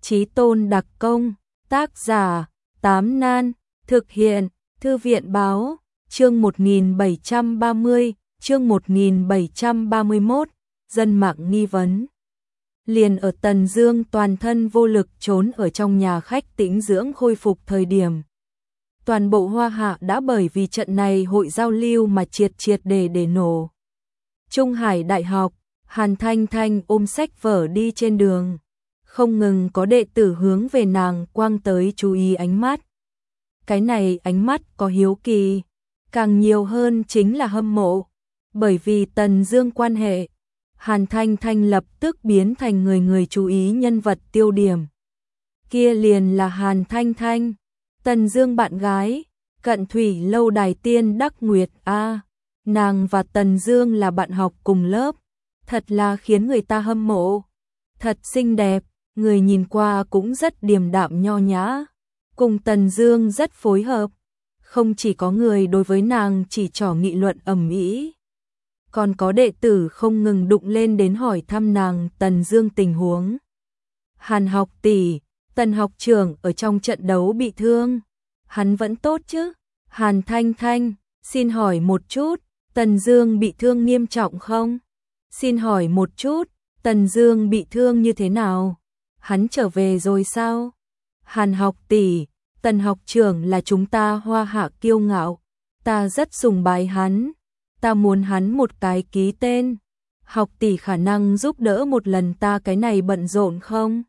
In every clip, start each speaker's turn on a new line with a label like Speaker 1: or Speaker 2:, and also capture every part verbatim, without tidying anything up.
Speaker 1: Chí Tôn đặc công, tác giả, Tám Nan, thực hiện, Thư viện báo, chương một nghìn bảy trăm ba mươi, chương một nghìn bảy trăm ba mươi mốt, dân mạng nghi vấn. Liền ở Tần Dương toàn thân vô lực trốn ở trong nhà khách tĩnh dưỡng khôi phục thời điểm. Toàn bộ Hoa Hạ đã bởi vì trận này hội giao lưu mà triệt triệt để để nổ. Trung Hải Đại học, Hàn Thanh Thanh ôm sách vở đi trên đường. Không ngừng có đệ tử hướng về nàng quang tới chú ý ánh mắt. Cái này ánh mắt có hiếu kỳ, càng nhiều hơn chính là hâm mộ. Bởi vì Tần Dương quan hệ, Hàn Thanh Thanh lập tức biến thành người người chú ý nhân vật tiêu điểm. Kia liền là Hàn Thanh Thanh, Tần Dương bạn gái, Cận Thủy lâu đài tiên Đắc Nguyệt a. Nàng và Tần Dương là bạn học cùng lớp, thật là khiến người ta hâm mộ. Thật xinh đẹp, người nhìn qua cũng rất điềm đạm nho nhã, cùng Tần Dương rất phối hợp. Không chỉ có người đối với nàng chỉ trỏ nghị luận ầm ĩ, còn có đệ tử không ngừng đụng lên đến hỏi thăm nàng Tần Dương tình huống. Hàn học tỷ, Tần học trưởng ở trong trận đấu bị thương, hắn vẫn tốt chứ? Hàn Thanh Thanh, xin hỏi một chút, Tần Dương bị thương nghiêm trọng không? Xin hỏi một chút, Tần Dương bị thương như thế nào? Hắn trở về rồi sao? Hàn học tỷ, Tần học trưởng là chúng ta Hoa Hạ kiêu ngạo, ta rất sùng bái hắn, ta muốn hắn một cái ký tên. Học tỷ khả năng giúp đỡ một lần ta cái này bận rộn không?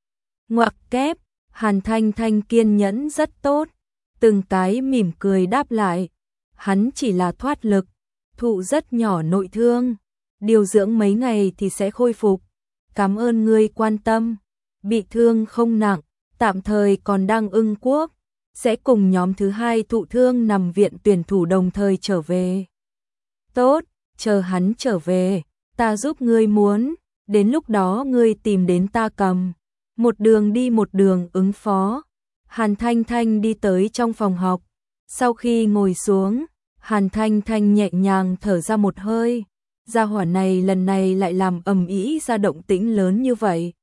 Speaker 1: Ngoặc kép, Hàn Thanh Thanh kiên nhẫn rất tốt, từng cái mỉm cười đáp lại. Hắn chỉ là thoát lực, thụ rất nhỏ nội thương, điều dưỡng mấy ngày thì sẽ khôi phục. Cảm ơn ngươi quan tâm, bị thương không nặng, tạm thời còn đang ưng quốc, sẽ cùng nhóm thứ hai thụ thương nằm viện tuyển thủ đồng thời trở về. Tốt, chờ hắn trở về, ta giúp ngươi muốn, đến lúc đó ngươi tìm đến ta cầm. Một đường đi một đường ứng phó. Hàn Thanh Thanh đi tới trong phòng học, sau khi ngồi xuống, Hàn Thanh Thanh nhẹ nhàng thở ra một hơi. Gia hỏa này lần này lại làm ầm ĩ ra động tĩnh lớn như vậy.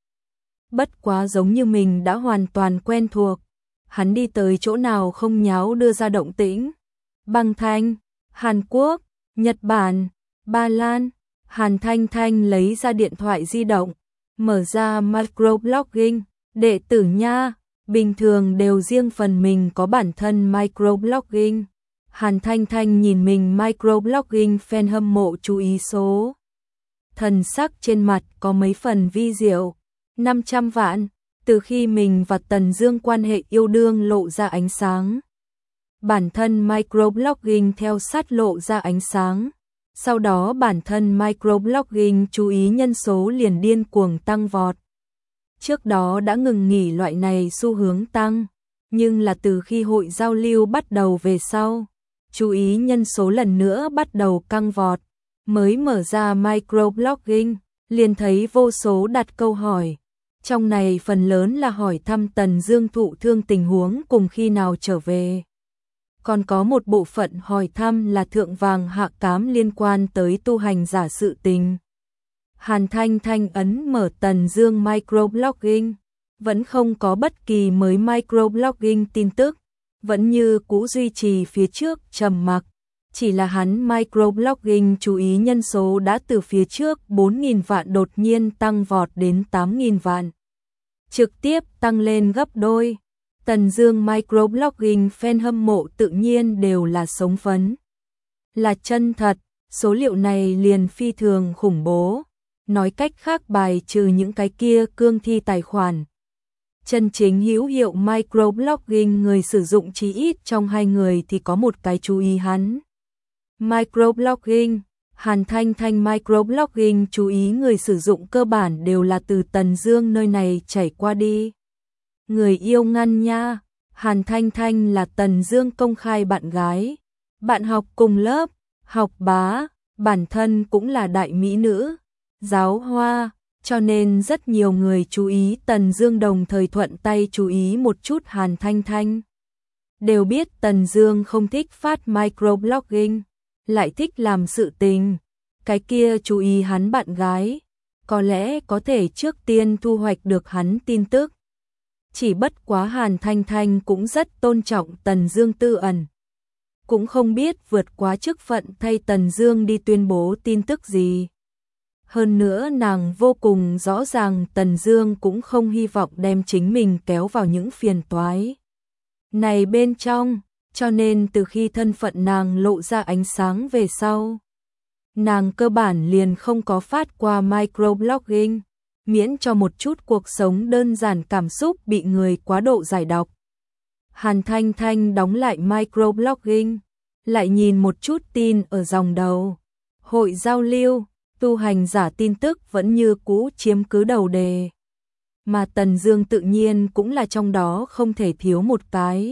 Speaker 1: Bất quá giống như mình đã hoàn toàn quen thuộc, hắn đi tới chỗ nào không nháo đưa ra động tĩnh. Băng Thanh, Hàn Quốc, Nhật Bản, Ba Lan. Hàn Thanh Thanh lấy ra điện thoại di động, mở ra microblogging, đệ tử nha, bình thường đều riêng phần mình có bản thân microblogging. Hàn Thanh Thanh nhìn mình microblogging fan hâm mộ chú ý số. Thần sắc trên mặt có mấy phần vi diệu, năm trăm vạn, từ khi mình và Tần Dương quan hệ yêu đương lộ ra ánh sáng. Bản thân microblogging theo sát lộ ra ánh sáng. Sau đó bản thân microblogging chú ý nhân số liền điên cuồng tăng vọt. Trước đó đã ngừng nghỉ loại này xu hướng tăng, nhưng là từ khi hội giao lưu bắt đầu về sau, chú ý nhân số lần nữa bắt đầu căng vọt. Mới mở ra microblogging, liền thấy vô số đặt câu hỏi. Trong này phần lớn là hỏi thăm Tần Dương thụ thương tình huống cùng khi nào trở về. Còn có một bộ phận hỏi thăm là thượng vàng hạ cám liên quan tới tu hành giả sự tình. Hàn Thanh Thanh ấn mở Tần Dương microblogging, vẫn không có bất kỳ mới microblogging tin tức, vẫn như cũ duy trì phía trước trầm mặc. Chỉ là hắn microblogging chú ý nhân số đã từ phía trước bốn nghìn vạn đột nhiên tăng vọt đến tám nghìn vạn. Trực tiếp tăng lên gấp đôi. Tần Dương microblogging fan hâm mộ tự nhiên đều là sống phấn. Là chân thật, số liệu này liền phi thường khủng bố. Nói cách khác bài trừ những cái kia cương thi tài khoản. Chân chính hữu hiệu microblogging người sử dụng chí ít trong hai người thì có một cái chú ý hắn. Microblogging, Hàn Thanh Thanh microblogging chú ý người sử dụng cơ bản đều là từ Tần Dương nơi này chảy qua đi. Người yêu ngăn nha, Hàn Thanh Thanh là Tần Dương công khai bạn gái, bạn học cùng lớp, học bá, bản thân cũng là đại mỹ nữ, giáo hoa, cho nên rất nhiều người chú ý Tần Dương đồng thời thuận tay chú ý một chút Hàn Thanh Thanh. Đều biết Tần Dương không thích phát microblogging, lại thích làm sự tình, cái kia chú ý hắn bạn gái, có lẽ có thể trước tiên thu hoạch được hắn tin tức. chỉ bất quá Hàn Thanh Thanh cũng rất tôn trọng Tần Dương tư ẩn. Cũng không biết vượt quá chức phận thay Tần Dương đi tuyên bố tin tức gì. Hơn nữa nàng vô cùng rõ ràng Tần Dương cũng không hy vọng đem chính mình kéo vào những phiền toái này bên trong, cho nên từ khi thân phận nàng lộ ra ánh sáng về sau, nàng cơ bản liền không có phát qua microblogging, miễn cho một chút cuộc sống đơn giản cảm xúc bị người quá độ giải độc. Hàn Thanh Thanh đóng lại microblogging, lại nhìn một chút tin ở dòng đầu. Hội giao lưu, tu hành giả tin tức vẫn như cũ chiếm cứ đầu đề. Mà Tần Dương tự nhiên cũng là trong đó không thể thiếu một cái.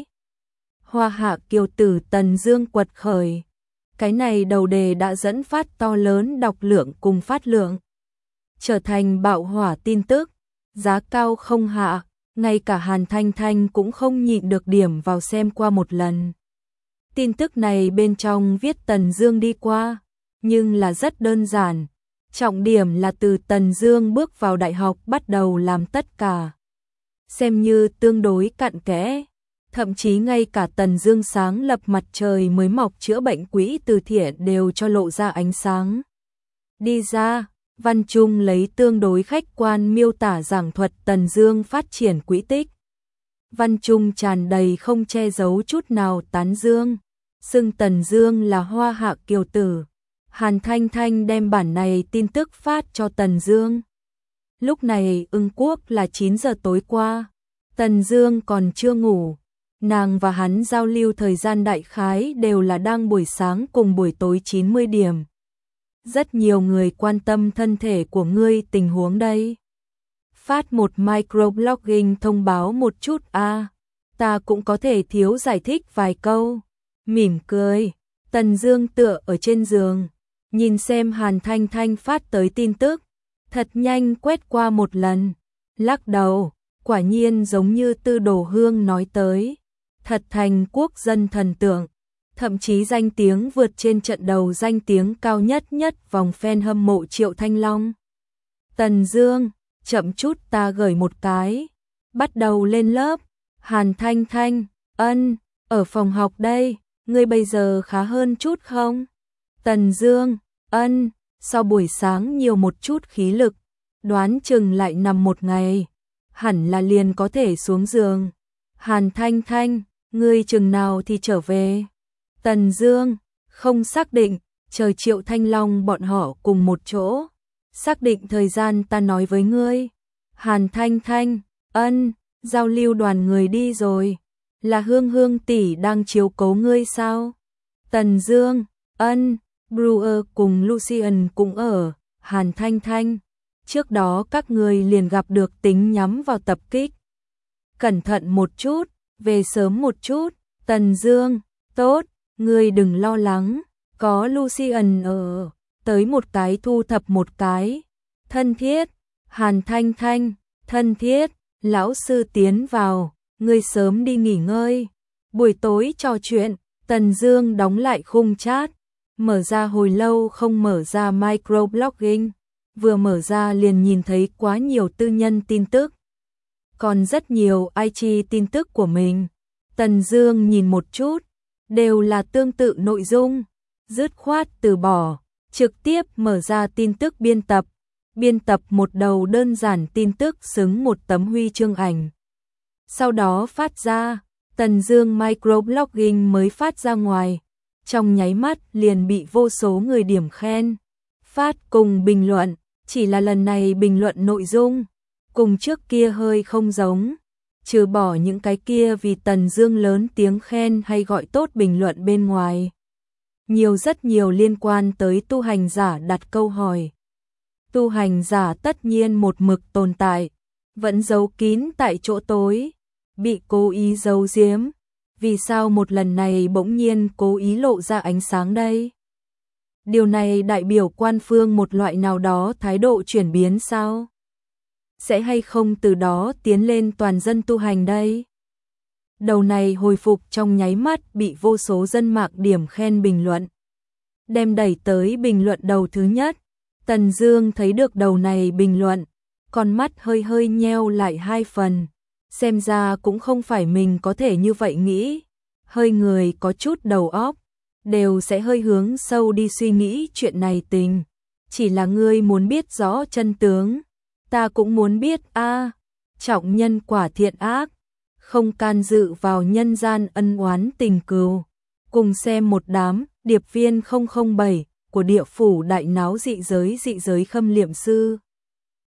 Speaker 1: Hoa hạ kiều tử Tần Dương quật khởi. Cái này đầu đề đã dẫn phát to lớn đọc lượng cùng phát lượng. Trở thành bạo hỏa tin tức, giá cao không hạ, ngay cả Hàn Thanh Thanh cũng không nhịn được điểm vào xem qua một lần. Tin tức này bên trong viết Tần Dương đi qua, nhưng là rất đơn giản. Trọng điểm là từ Tần Dương bước vào đại học bắt đầu làm tất cả. Xem như tương đối cặn kẽ. Thậm chí ngay cả Tần Dương sáng lập mặt trời mới mọc chữa bệnh quỹ từ thiện đều cho lộ ra ánh sáng. Đi ra, Văn Trung lấy tương đối khách quan miêu tả giảng thuật Tần Dương phát triển quỹ tích. Văn Trung tràn đầy không che giấu chút nào tán dương, xưng Tần Dương là hoa hạ kiều tử. Hàn Thanh Thanh đem bản này tin tức phát cho Tần Dương. Lúc này Ưng Quốc là chín giờ tối qua, Tần Dương còn chưa ngủ. Nàng và hắn giao lưu thời gian đại khái đều là đang buổi sáng cùng buổi tối chín mươi điểm. Rất nhiều người quan tâm thân thể của ngươi tình huống đây. Phát một microblogging thông báo một chút a, à, ta cũng có thể thiếu giải thích vài câu. Mỉm cười, Tần Dương tựa ở trên giường, nhìn xem Hàn Thanh Thanh phát tới tin tức, thật nhanh quét qua một lần, lắc đầu, quả nhiên giống như Tư Đồ Hương nói tới, thật thành quốc dân thần tượng, thậm chí danh tiếng vượt trên trận đầu danh tiếng cao nhất nhất vòng fan hâm mộ Triệu Thanh Long. Tần Dương, chậm chút ta gửi một cái, bắt đầu lên lớp. Hàn Thanh Thanh, ân, ở phòng học đây, ngươi bây giờ khá hơn chút không? Tần Dương, ân, sau buổi sáng nhiều một chút khí lực, đoán chừng lại nằm một ngày, hẳn là liền có thể xuống giường. Hàn Thanh Thanh, ngươi chừng nào thì trở về? Tần Dương, không xác định, chờ Triệu Thanh Long bọn họ cùng một chỗ, xác định thời gian ta nói với ngươi. Hàn Thanh Thanh, ân, giao lưu đoàn người đi rồi, là Hương Hương tỷ đang chiếu cố ngươi sao? Tần Dương, ân, Brewer cùng Lucian cũng ở. Hàn Thanh Thanh, trước đó các ngươi liền gặp được tính nhắm vào tập kích. Cẩn thận một chút, về sớm một chút. Tần Dương, tốt, ngươi đừng lo lắng, có Lucian ở, tới một cái thu thập một cái. Thân thiết, Hàn Thanh Thanh, thân thiết, lão sư tiến vào, ngươi sớm đi nghỉ ngơi. Buổi tối trò chuyện, Tần Dương đóng lại khung chat, mở ra hồi lâu không mở ra microblogging, vừa mở ra liền nhìn thấy quá nhiều tư nhân tin tức, còn rất nhiều i giê tin tức của mình. Tần Dương nhìn một chút, đều là tương tự nội dung, dứt khoát từ bỏ, trực tiếp mở ra tin tức biên tập, biên tập một đầu đơn giản tin tức xứng một tấm huy chương ảnh. Sau đó phát ra, Tần Dương microblogging mới phát ra ngoài, trong nháy mắt liền bị vô số người điểm khen, phát cùng bình luận, chỉ là lần này bình luận nội dung cùng trước kia hơi không giống, trừ bỏ những cái kia vì Tần Dương lớn tiếng khen hay gọi tốt bình luận bên ngoài. Nhiều rất nhiều liên quan tới tu hành giả đặt câu hỏi. Tu hành giả tất nhiên một mực tồn tại, vẫn giấu kín tại chỗ tối, bị cố ý giấu giếm, vì sao một lần này bỗng nhiên cố ý lộ ra ánh sáng đây? Điều này đại biểu quan phương một loại nào đó thái độ chuyển biến sao? Sẽ hay không từ đó tiến lên toàn dân tu hành đây? Đầu này hồi phục trong nháy mắt bị vô số dân mạng điểm khen bình luận. Đem đẩy tới bình luận đầu thứ nhất, Tần Dương thấy được đầu này bình luận, con mắt hơi hơi nheo lại hai phần, xem ra cũng không phải mình có thể như vậy nghĩ, hơi người có chút đầu óc, đều sẽ hơi hướng sâu đi suy nghĩ chuyện này tình. Chỉ là ngươi muốn biết rõ chân tướng, ta cũng muốn biết a. Trọng nhân quả thiện ác, không can dự vào nhân gian ân oán tình cừu. Cùng xem một đám điệp viên không không bảy của địa phủ đại náo dị giới dị giới khâm liệm sư.